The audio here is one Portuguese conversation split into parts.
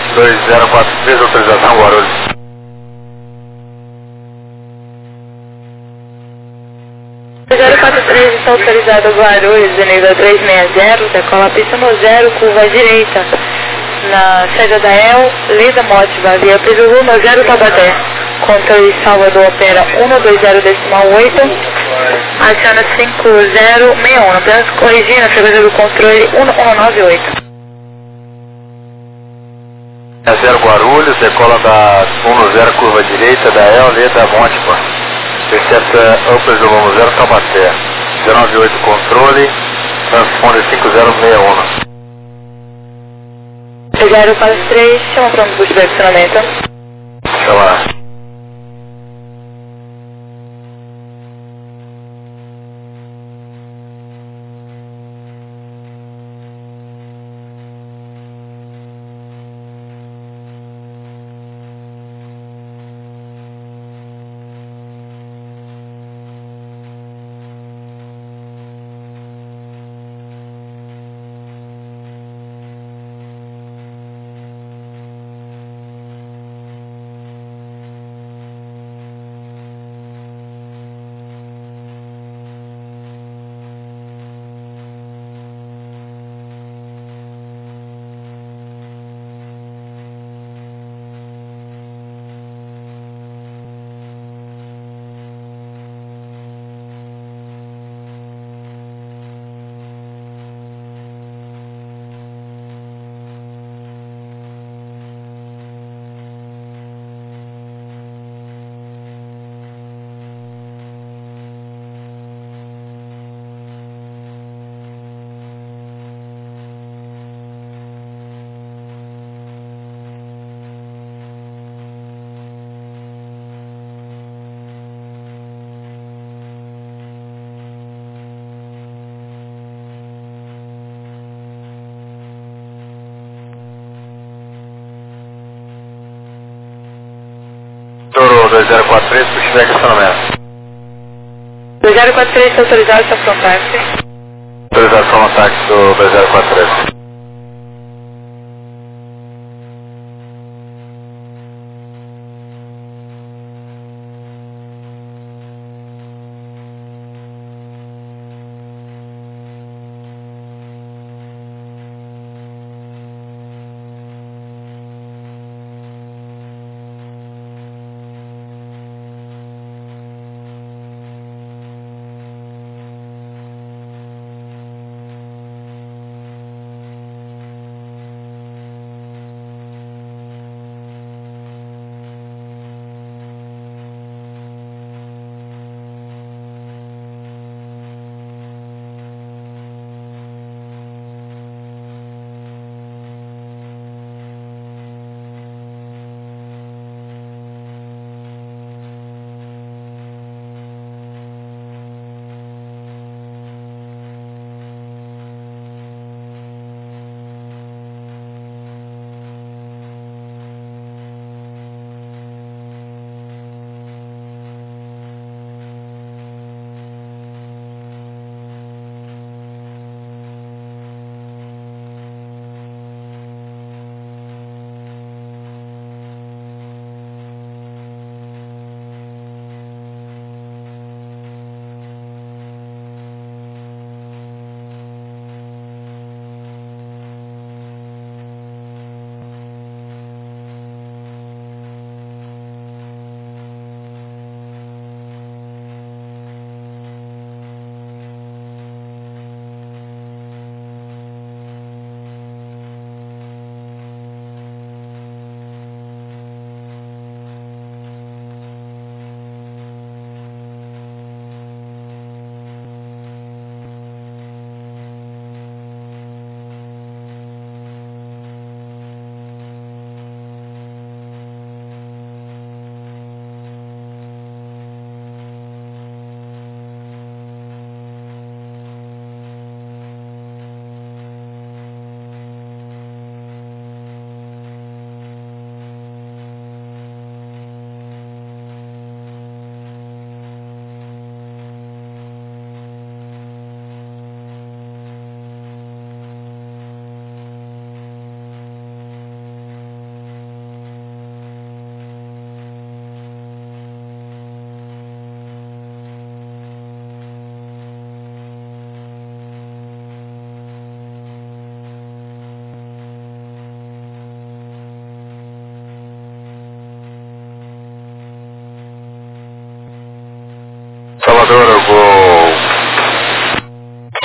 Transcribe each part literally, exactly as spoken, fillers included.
dois zero quatro três, autorização Guarulhos. zero quatro três está autorizado Guarulhos, nível trezentos e sessenta, decola pista no zero, curva direita, na saída da E L, Lida Mótiva, via piso rumo zero Taubaté, controle Salvador opera cento e vinte decimal oito, aciona cinco zero seis um, apenas corrigindo a frequência do controle um um nove oito. É zero Guarulhos, decola da um zero, curva direita da E L, Lida Mótiva. Recepta Upper volume zero Taubaté, zero nove oito controle, transponder cinco zero seis um. zero quatro três, chama para um bus de direcionamento. Chama. Toro dois zero quatro três, puxa estacionamento. dois zero quatro três está autorizado, está pronto, táxi. Autorização no táxi do dois zero quatro três.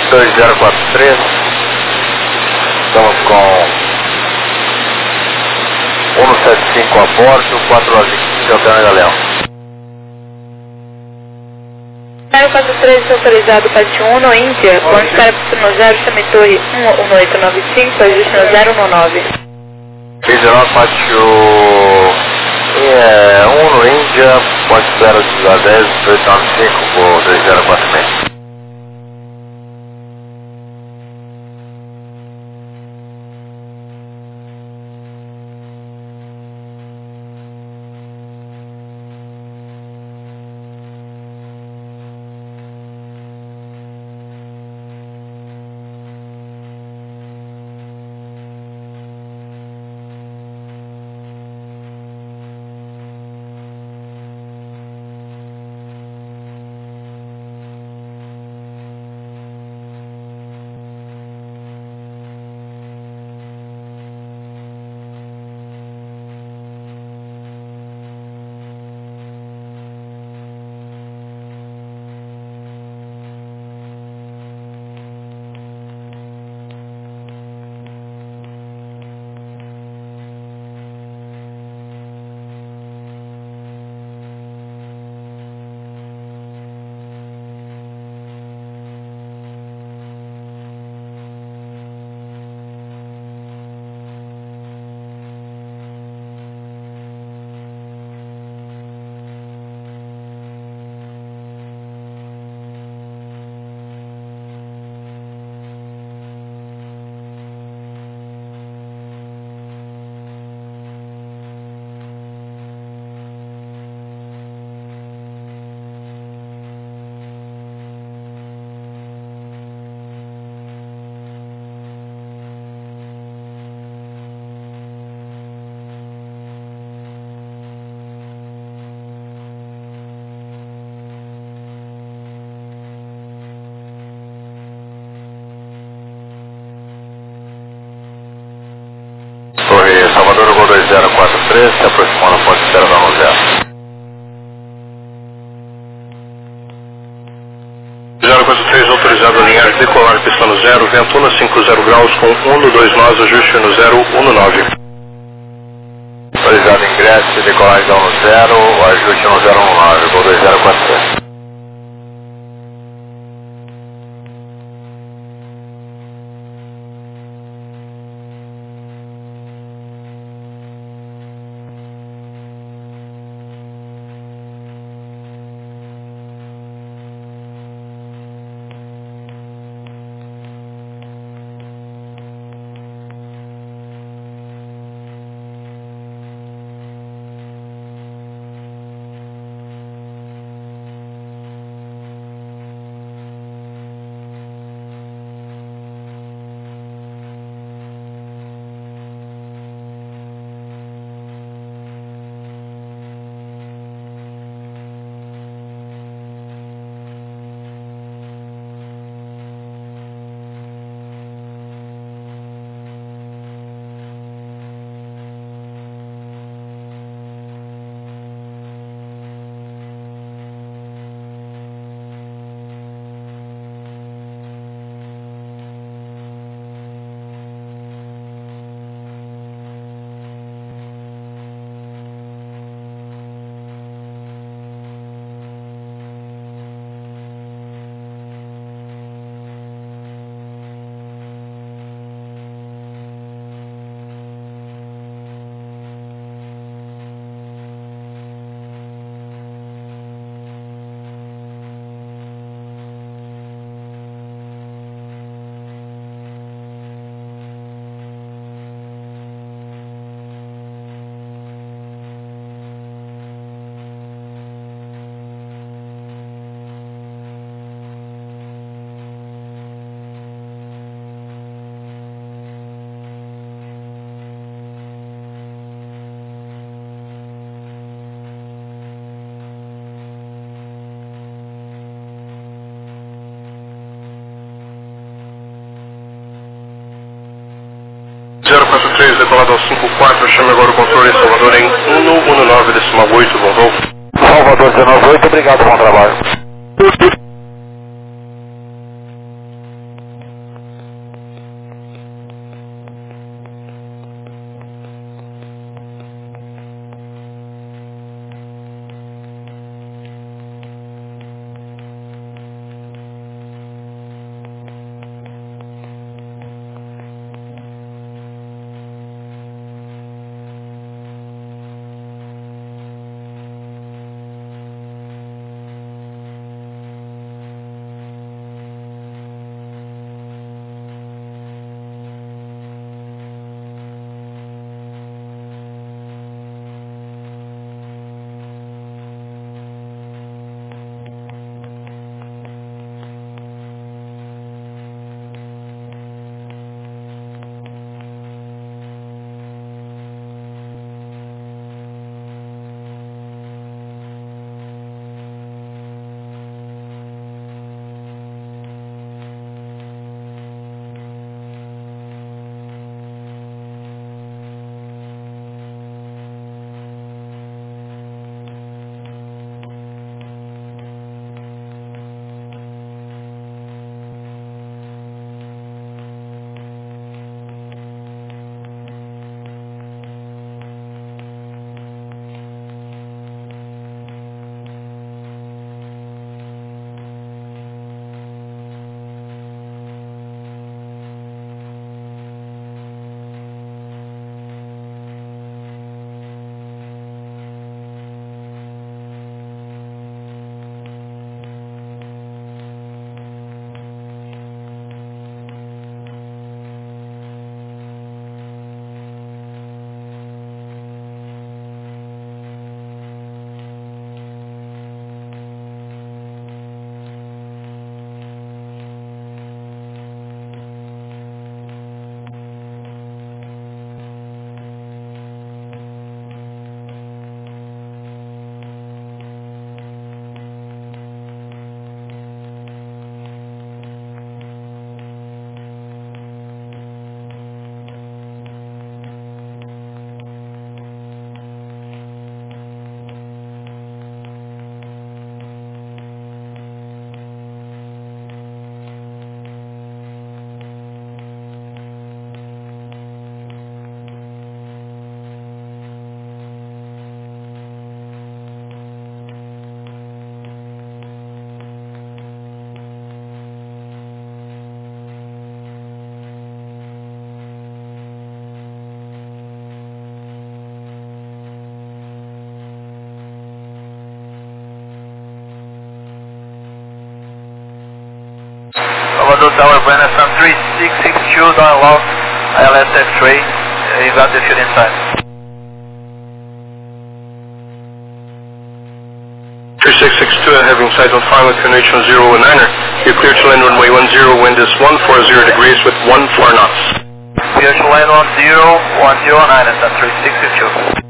dois zero quatro três, estamos com cento e setenta e cinco a bordo, quatro horas e quinze, Hotel Galeão. zero quatro três autorizado Pati um no Índia, com espera para no zero, chame torre um um oito nove cinco, ajuste no zero um nove. dezenove, Pati um no Índia, pode esperar o dez, oito nove cinco, voo dois zero quatro seis. Torre Salvador, Gol dois zero quatro três, se aproximando da ponte zero nove zero. zero quatro três autorizado a linhar, decolar pista no zero, ventona cinquenta graus com um no dois nós, ajuste no zero um nove. Autorizado ingresso, decolar no zero, ajuste no zero um nove, Gol dois zero quatro três. zero quatro três, decolado ao cinco quatro, chame agora o controle Salvador em um um nove, decimal oito, bom voo. Salvador dezenove oito, obrigado, bom trabalho. Control Tower, Brenner Sun three six six two, down low, I L S X-ray, uh, you got the field inside. three six six two, having sight on final connection zero one niner. You're clear to land runway one zero, wind is one four zero degrees with one four knots. Clear to land one zero, one zero nine, Sun three six six two.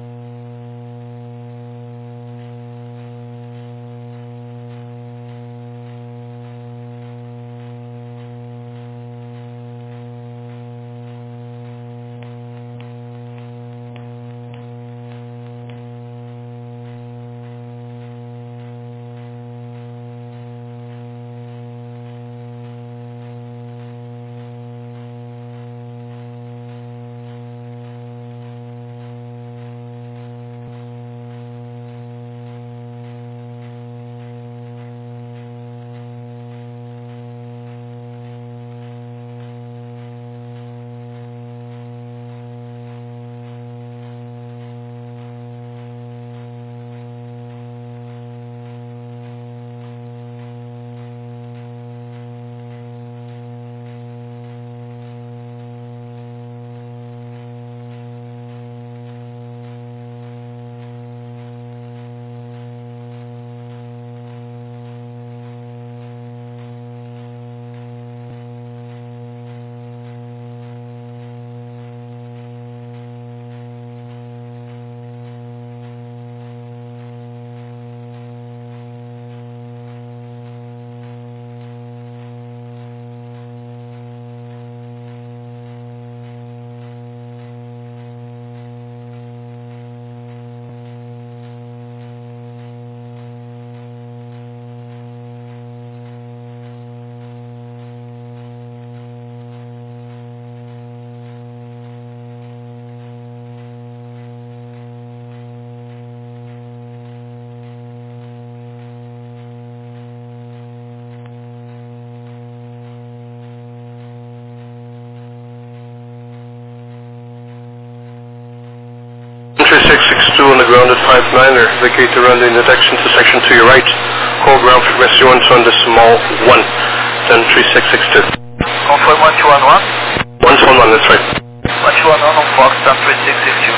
three six six two on the ground at five niner, vacate the runway in the detection to section to your right. Hold ground frequency one two on the small one, then three six six two. Confirm one two one one? one two one one, that's right. one two one one on Fox, Sun three six six two.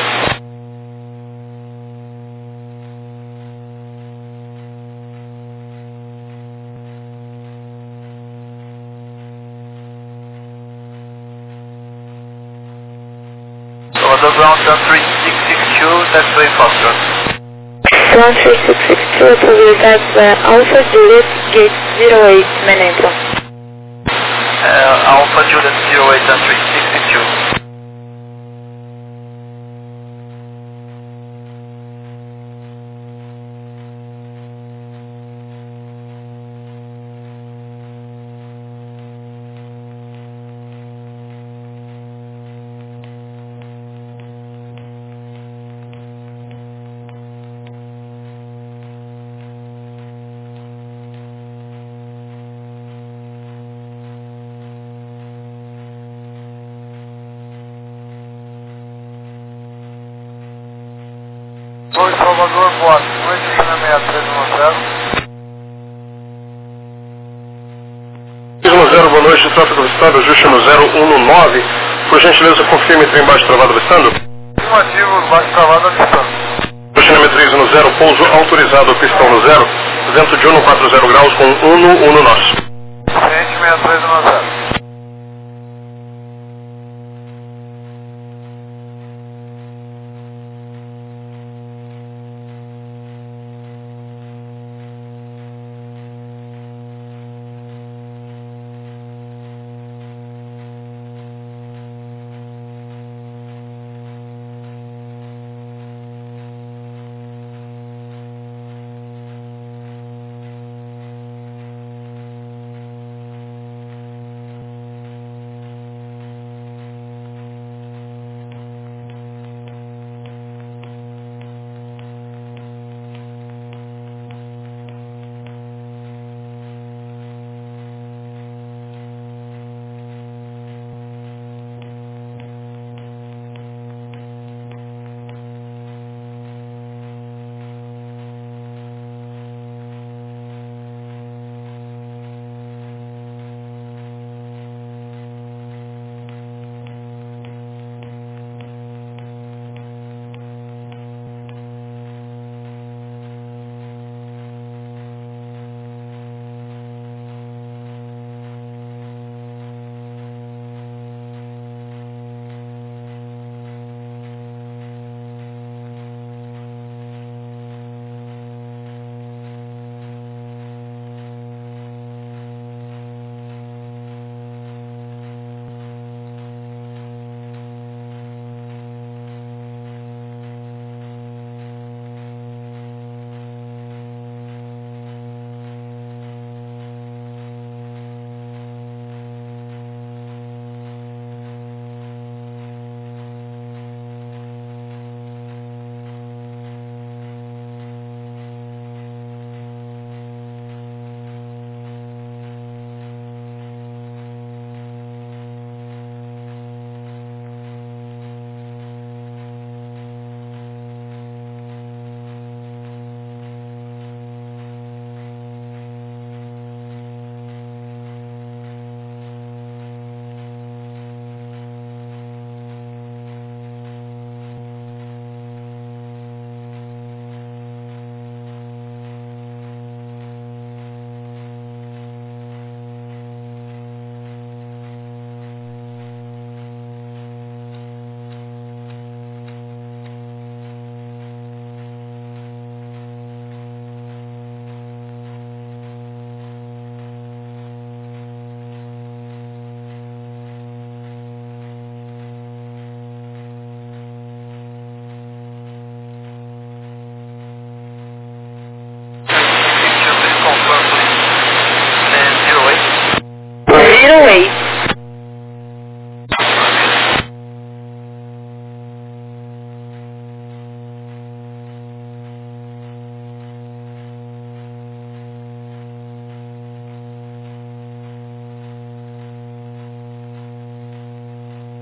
Over the ground, Sun three six six two, that's way Foxtrot. Sun three six six two, probabilidade uh, Alpha Juliet Gate zero eight, Menenco. Uh, Alpha Juliet zero eight, Sun three six six two. dois Salvador, boa noite, seis três um zero. seis um zero, boa noite, tráfego avistado, ajuste no zero um nove. Por gentileza, confirme trem baixo travado avistando. Afirmativo, baixo travado avistando. Roxinamento três um zero, pouso autorizado, pistão no zero. Vento de um quatro zero graus com um um nós. Ciente seis três um zero.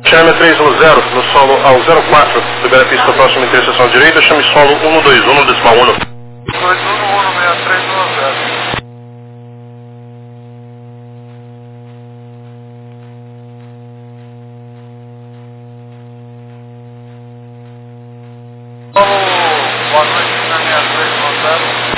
Chame três um zero no solo ao zero quatro, libera a pista próxima interseção direita, chame solo um dois um, decimal um. dois um um, seis três um zero. Boa noite, na minha três um zero.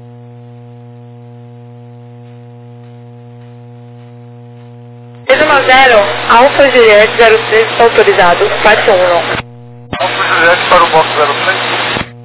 três um zero, Alfa Juliette zero três, está autorizado, parte um. Alfa Juliette para o box zero três.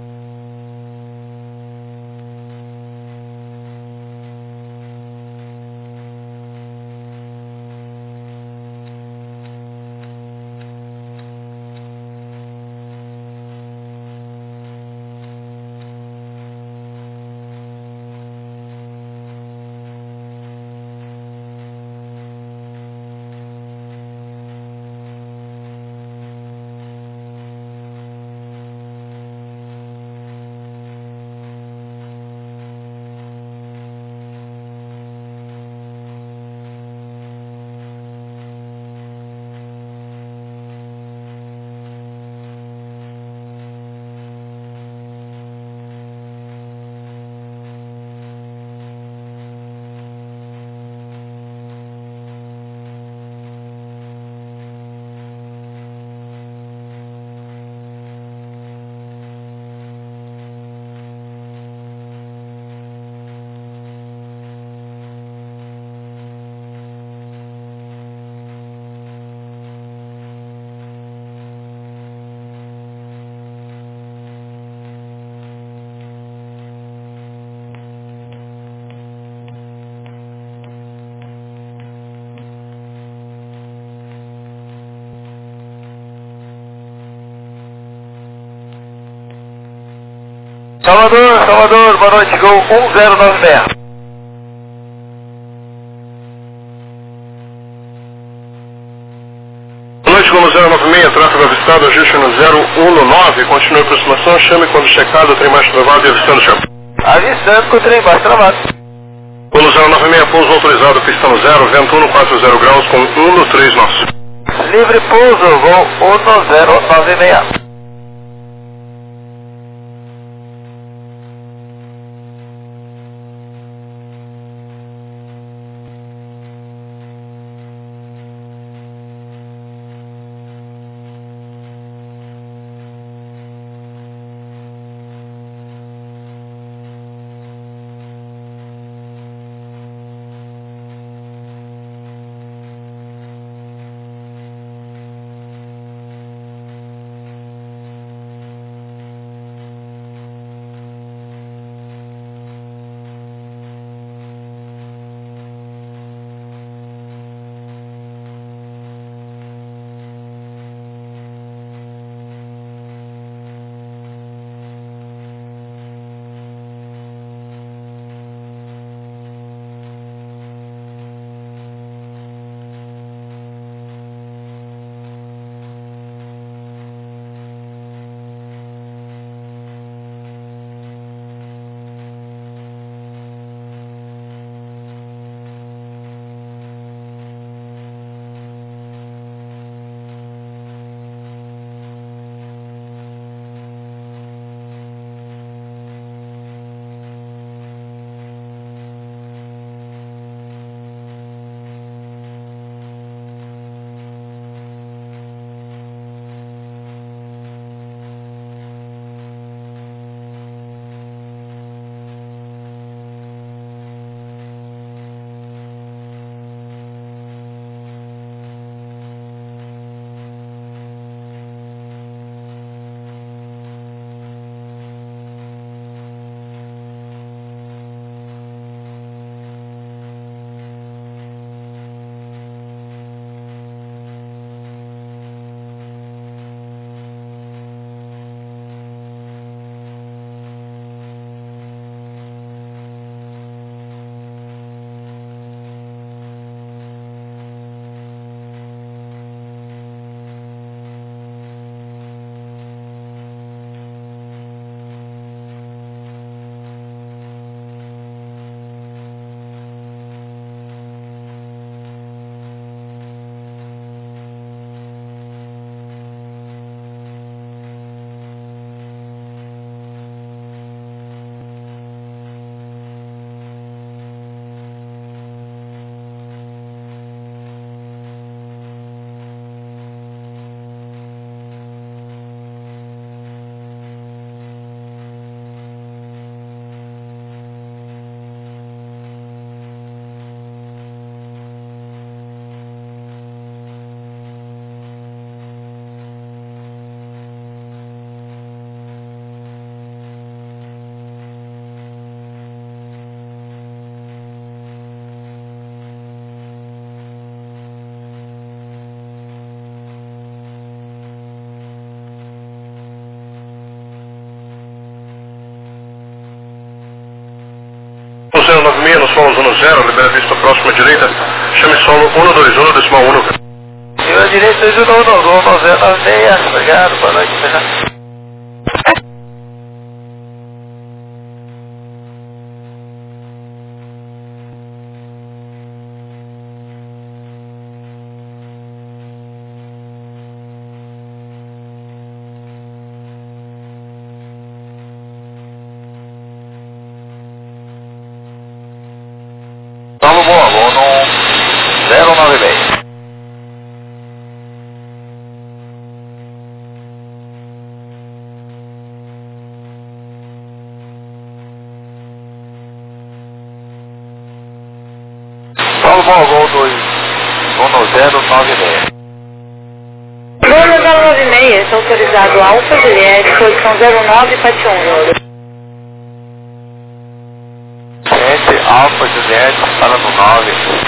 Salvador, Salvador, boa noite, Gol um zero nove seis. Boa noite, Gol zero nove seis, tráfego avistado, ajuste no zero um nove, continue a aproximação, chame quando checado, trem baixo travado e avistando chame. Avisando com o trem baixo travado. Gol zero nove seis, pouso autorizado, pista no zero, vento um quatro zero graus com um no três nós. Livre pouso, Gol um zero nove seis. zero, libera vista próxima direita, chame solo um dois um, decimal um. Libera direita dois um um, um zero nove seis, obrigado, boa noite, obrigado. Solo boa, vou no zero nove seis. Solo boa, vou dois um zero nove seis. Gol zero nove seis, está autorizado Alfa Juliette, posição zero nove, Pati um. Sete, Alfa Juliette, fala no nove.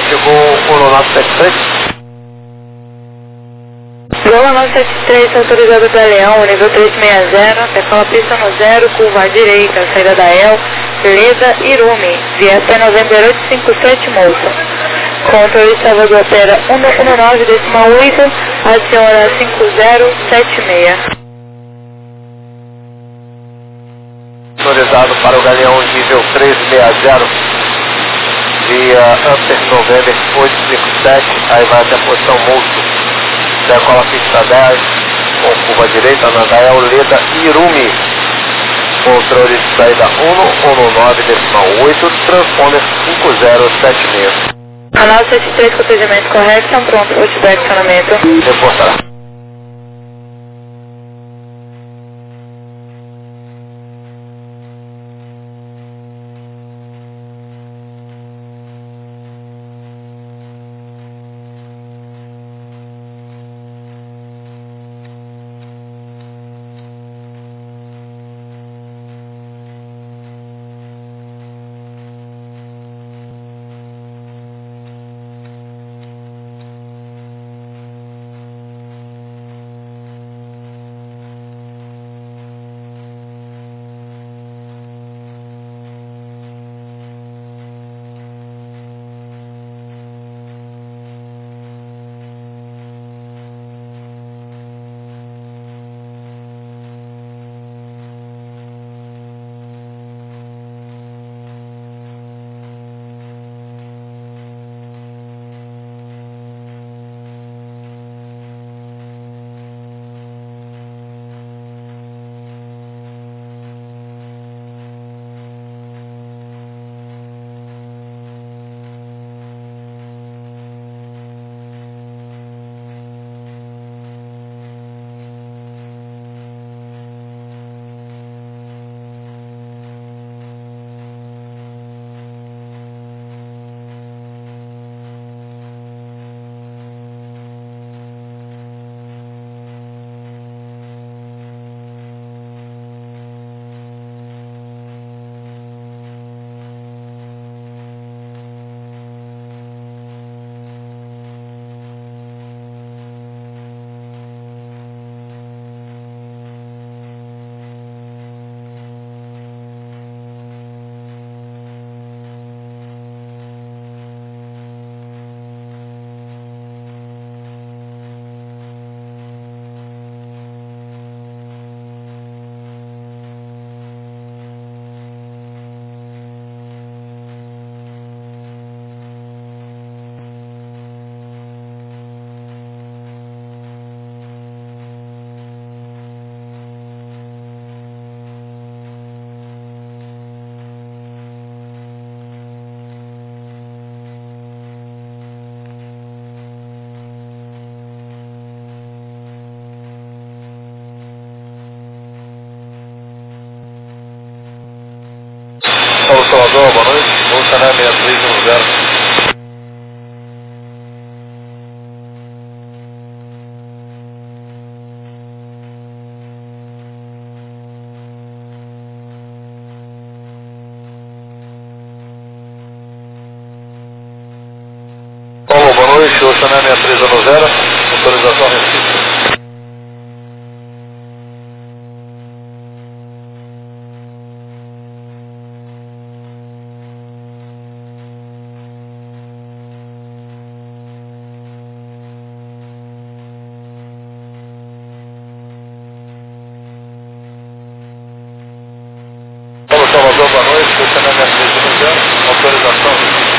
chegou o nove sete três. Gol nove sete três, autorizado da Leão, nível trezentos e sessenta, decola pista no zero, curva à direita, saída da El, Leda Irumi, via P November oito cinco sete, moça. Controle Salvador opera um nove decimal oito, adiciona cinco zero sete seis. Autorizado para o Galeão nível trezentos e sessenta, via Upper November oito cinco sete, aí vai até a posição moço. Decola pista dez, com curva direita na Gael Leda Irumi. Controle de saída um nove decimal oito, transponder cinco zero sete seis. Canal setenta e três, procedimento correto, estão prontos para o acionamento. Reportará. Paulo Salvador, boa noite. Vou sanar seis três um zero. Paulo, boa noite. Vou sanar seis três um zero. Autorização Recife. Salvador, boa noite, funcionamento seis três um zero, autorização.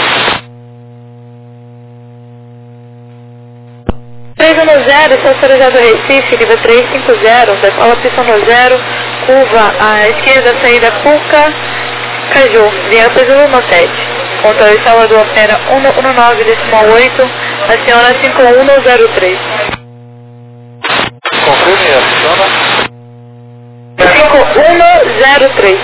três um zero, está autorizado Recife, nível trezentos e cinquenta, decola pista no zero, curva à esquerda, saída Cuca, Caju, via Peso no sete. Controle Salvador opera um nove decimal oito, aciona cinco um zero três. Confirme e aciona. cinco um zero três.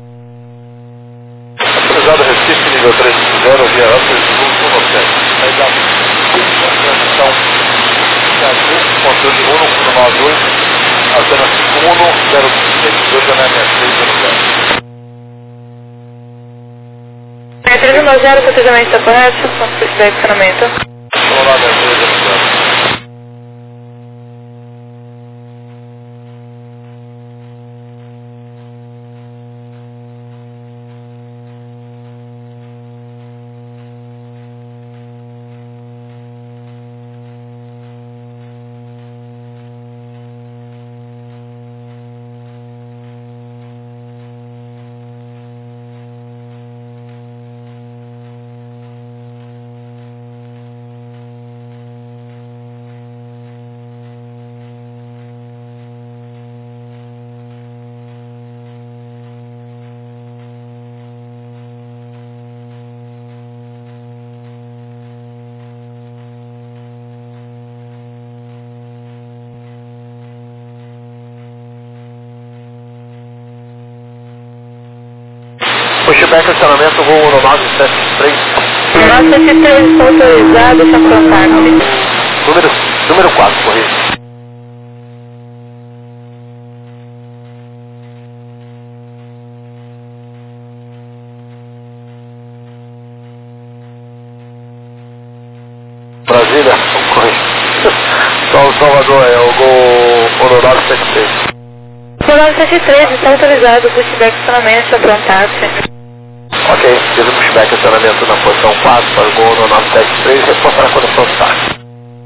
Autorizado Recife, nível trezentos e cinquenta, via Upper no sete. Aí dá transição Caju, controle um um nove oito, aciona cinco um zero seis, dois N M S seis zero zero. três um no zero, protegimento está correto, ponto de direcionamento. Vamos lá, meu Deus. Pushback, acionamento, voo no nove sete três. nove sete três, está autorizado, está contato. Número, número quatro, correio. Brasília, correio. Só Salvador, é o gol no nove sete três. O nove sete três, está autorizado, pushback, acionamento, está contato. Ok, fiz o pushback, acionamento na posição quatro para o gol no nove sete três, reportar a conexão de start.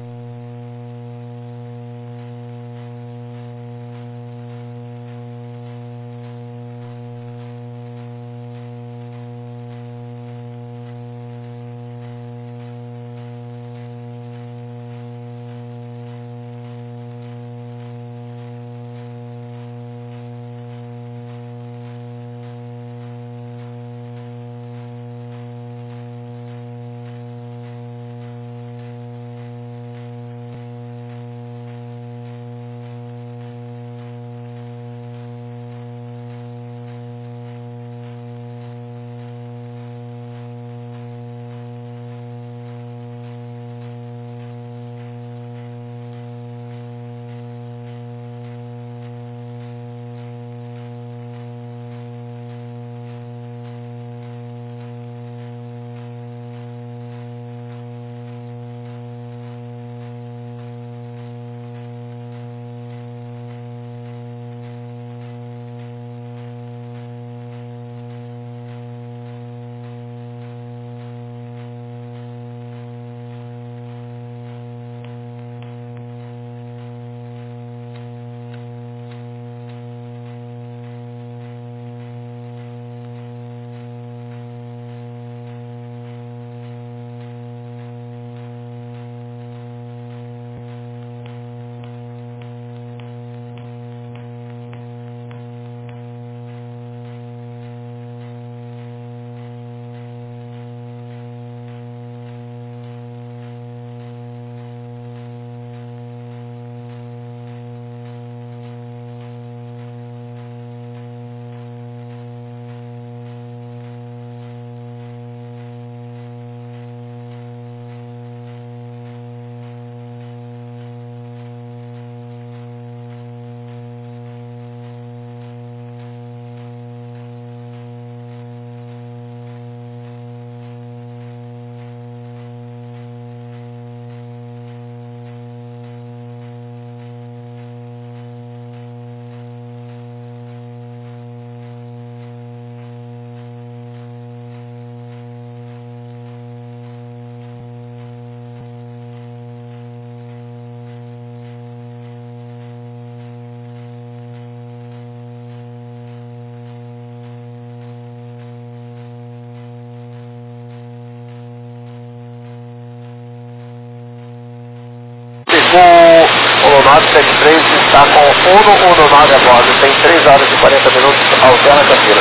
O nove sete três está com Uno Uno nove a bordo, tem três horas e quarenta minutos, alterna Campina.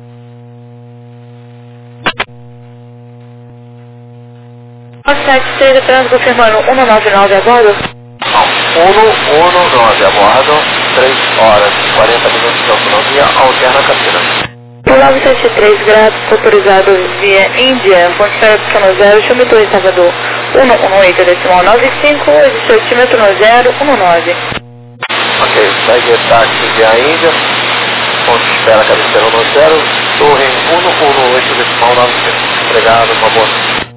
nove sete três, apenas confirmando, Uno nove nove a bordo? Uno Uno nove a bordo, três horas e quarenta minutos de autonomia, alterna Campina. O nove sete três, grátis, autorizado via Índia, ponte aérea zero, chame Torre Salvador, um um oito, decimal nove cinco, existe altímetro no zero um nove. Ok, segue táxi via Índia, ponte espera cabeceira no zero, Torre um um oito decimal novecentos. Obrigado, uma boa noite.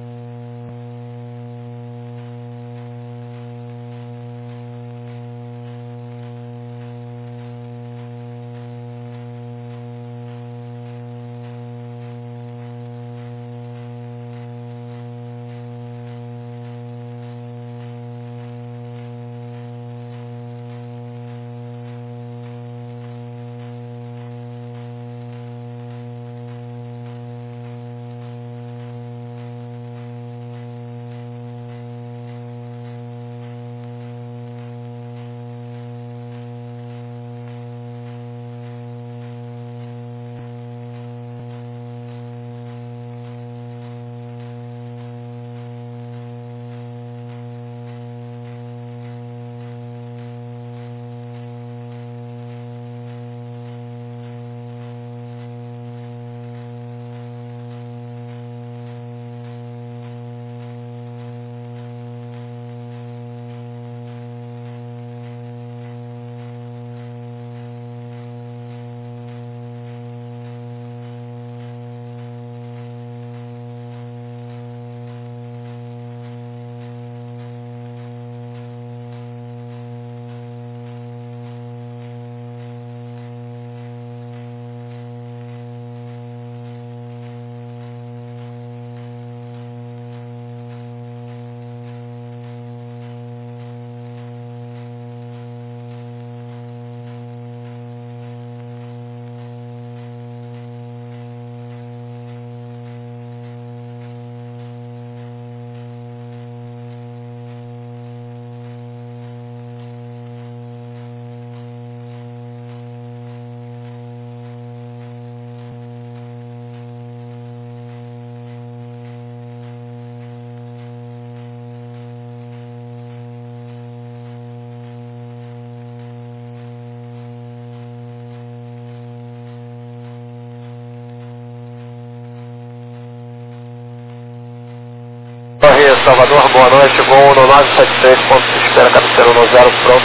Torre Salvador, boa noite, voo no nove sete três, ponto de espera, cabeceira no zero, pronto.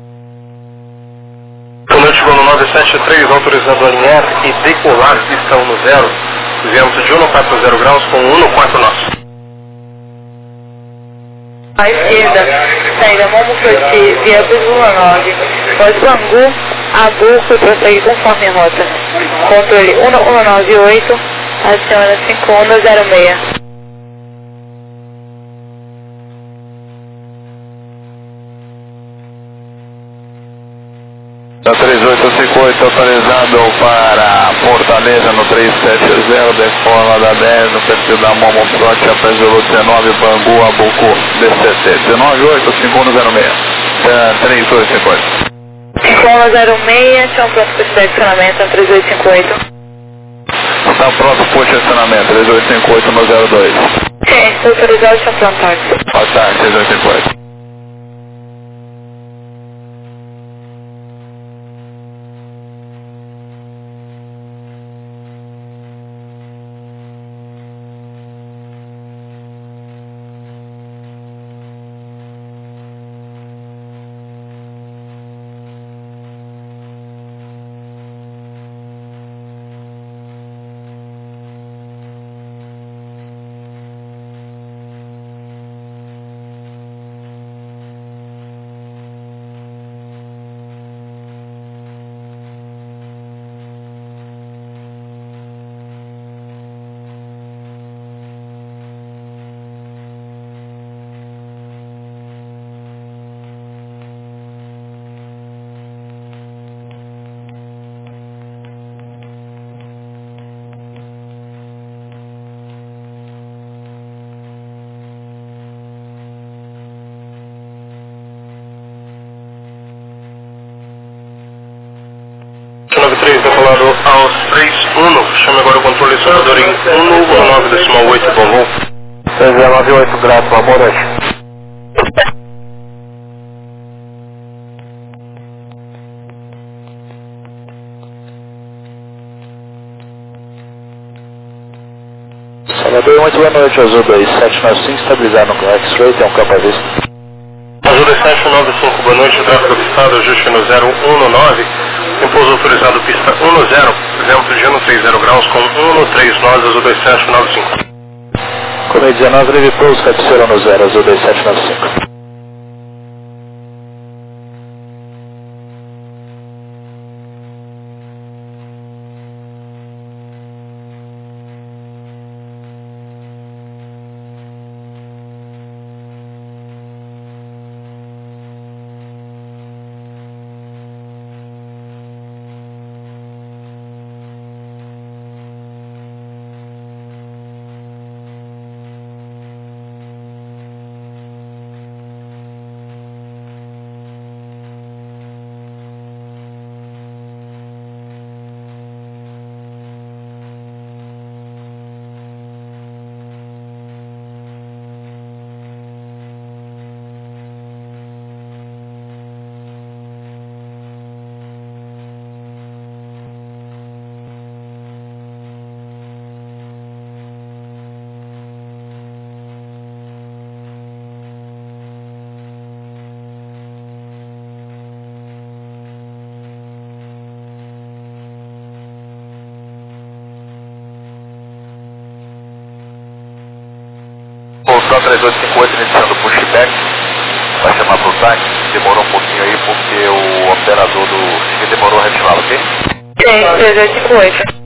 Boa noite, voo no nove sete três, autorizando a linha e decolar, pistão no zero, vento de um no quatro zero graus com um no quatro nosso. À esquerda, saída Momo Froti, via Lula nove, voz Bangu, Abuco e prossegue conforme a rota. Controle um um nove oito, adiciona cinco um zero seis. três oito cinco oito autorizado para Fortaleza no três sete zero, decola da dez no perfil da Momo Front, Apesolo dezenove, Bangu, Abuco, D C T, dezenove oito cinco um zero seis, três oito cinco oito. cinco um zero seis, chão pronto para estacionamento, três oito cinco oito. Está pronto para estacionamento, três oito cinco oito no zero dois. Sim, estou autorizado, chão pronto, táxi. Boa tarde, três oito cinco oito. nove três, decolado aos três um, chame agora o controle Salvador em um nove decimal oito, bom voo. três nove oito, grato, uma boa noite. Salvador, muito boa noite, Azul dois sete nove cinco, estabilizar no X-Ray, tem um campo à vista. Azul dois sete nove cinco, boa noite, tráfego avistado, ajuste no zero um nove, pouso autorizado pista um no zero, vento G no três zero graus com um no três nós, azul dois sete nove cinco. Comei dezenove, leve pouso, cabeceira no zero, azul dois sete nove cinco. Bolsão três oito cinco oito iniciando o pushback, vai chamar pro time, demorou um pouquinho aí porque o operador do X demorou a retirar, ok? Sim, três oito cinco oito.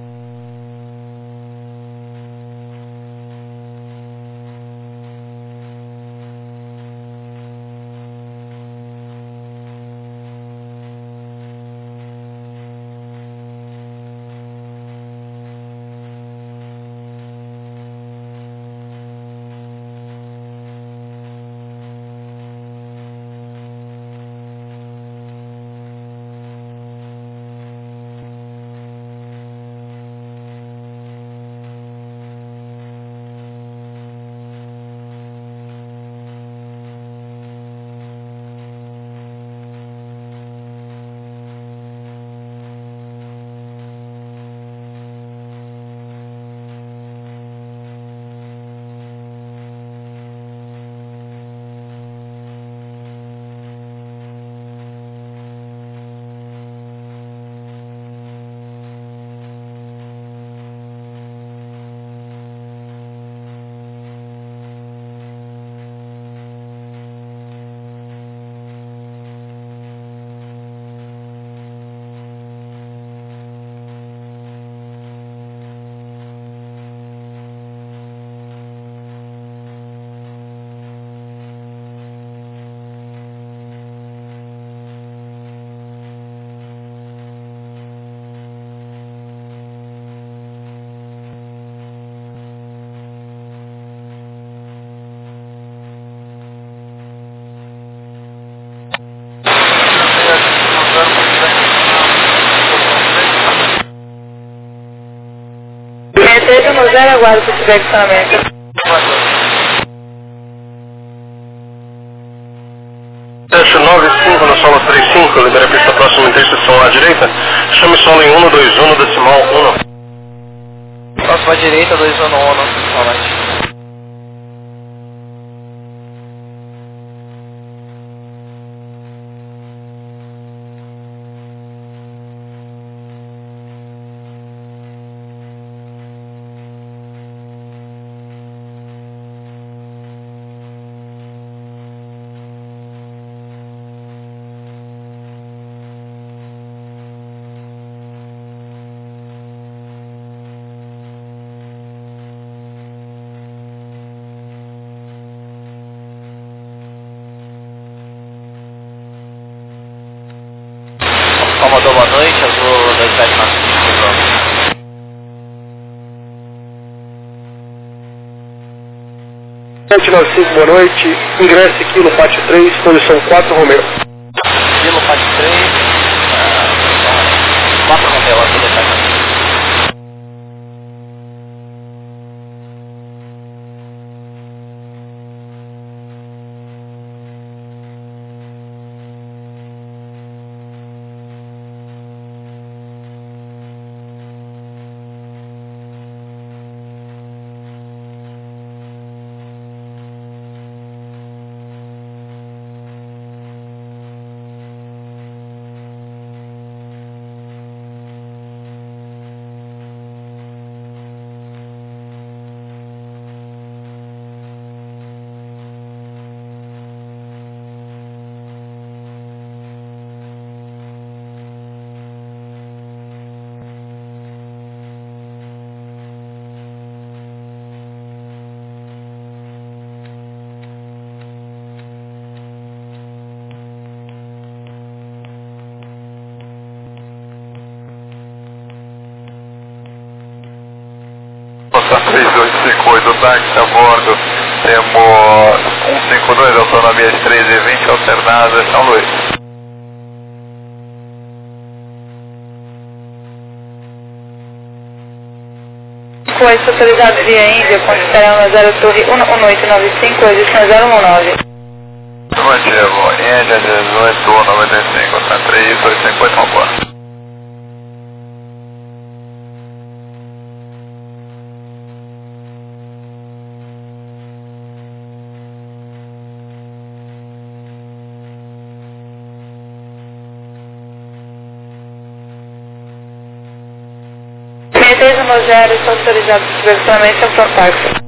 três no zero, aguardo para tiver equipamento. Teste nove cinco no solo três cinco, libera a pista próxima interseção à direita. Chame solo em um dois um decimal um. Próxima à direita, dois um um, falante. Salvador, boa noite, azul dois sete nove cinco. sete nove cinco, boa noite, ingresse aqui no pátio três, posição quatro, Romeu. Quilo pátio três, quatro Romeu, azul dois sete nove cinco. cinco oito, táxi a bordo. Temos cento e cinquenta e dois, autonomia de três e vinte, alternada, São Luís. cinco oito autorizado via Índia, considerando zero Torre um um oito nove cinco, existe zero um nove. Motivo, Índia dezoito noventa e cinco, tá três oito cinco oito, vamos. seis três um zero, está autorizado para direcionamento ao táxi.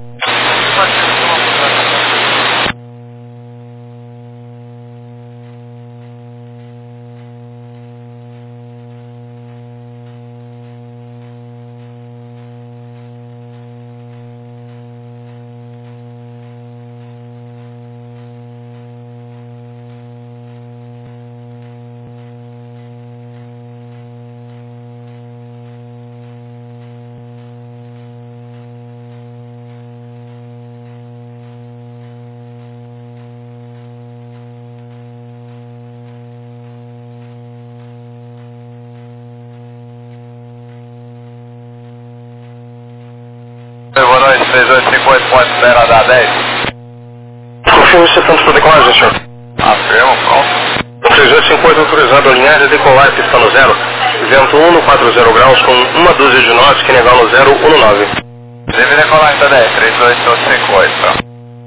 Boa noite, três oito cinco oito, ponto zero H dez. Confirme se estamos para decolagem, senhor. Afirmo, pronto. três oito cinco oito autorizado a alinhar e decolar, pista no zero. Vento um no quatro zero graus com uma dúzia de nós, que negal no zero um nove. Deve decolar então dez, três oito cinco oito.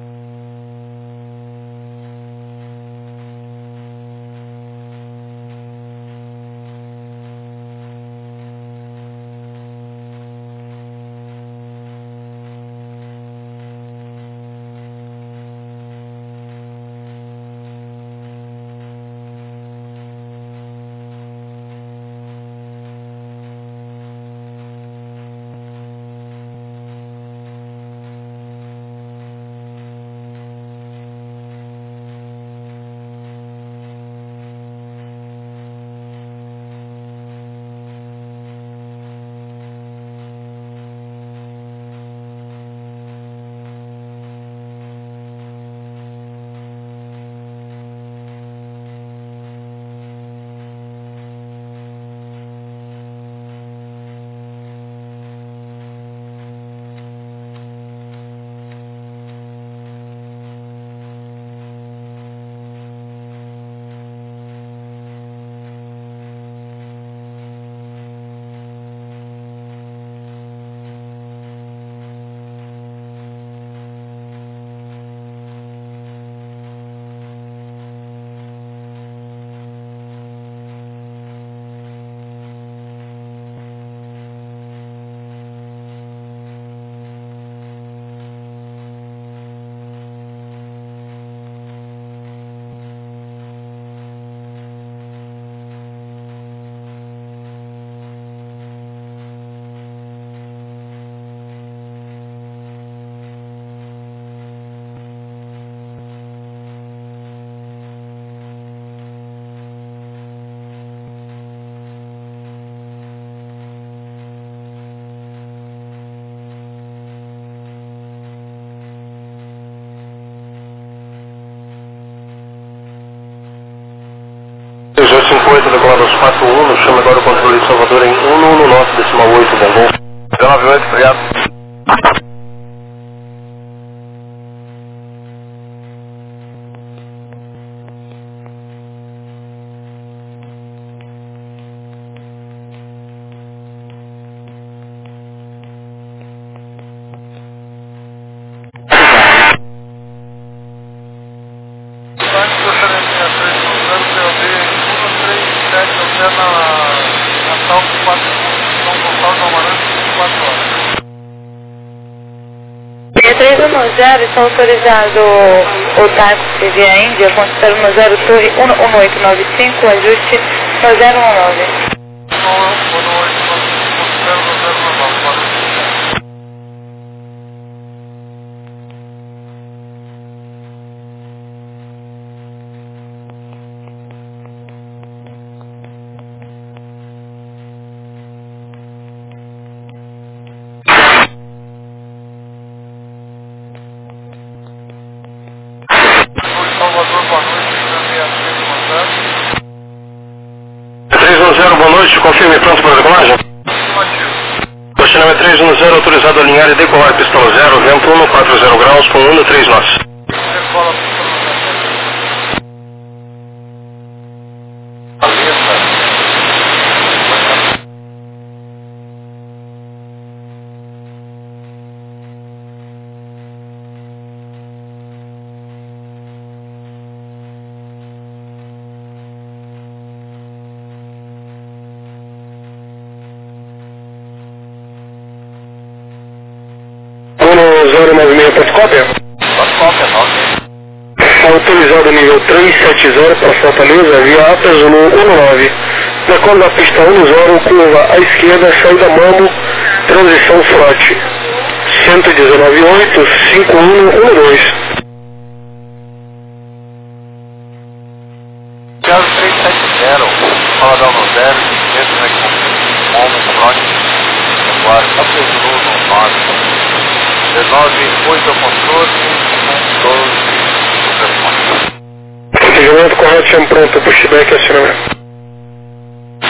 três oito cinco oito, decolado aos quatro um, chama agora o controle de Salvador em um um nove, decimal oito, bom voo. nove oito, obrigado. seis três um zero, está autorizado o táxi via Índia, considerando zero Torre um um oito nove cinco, ajuste no zero um nove. decolagem? Destino é três um zero, autorizado a alinhar e decolar pistão zero, vento um quatro zero graus com um três nós. Decola pistão zero nove seis, pode cópia? Pode cópia, nove. Autorizado nível trezentos e setenta para Fortaleza, via A P E Zulu nove. Decola da pista um zero, curva à esquerda, saída Mambo, transição frote. cento e dezenove oito, cinco um um dois. zero três sete zero, fala da um zero, dentro da Mambo, frote. Agora, A P E Zulu nove. dezenove oito ao controle, doze, Procedimento correto, chama pronto, pushback e acionamento.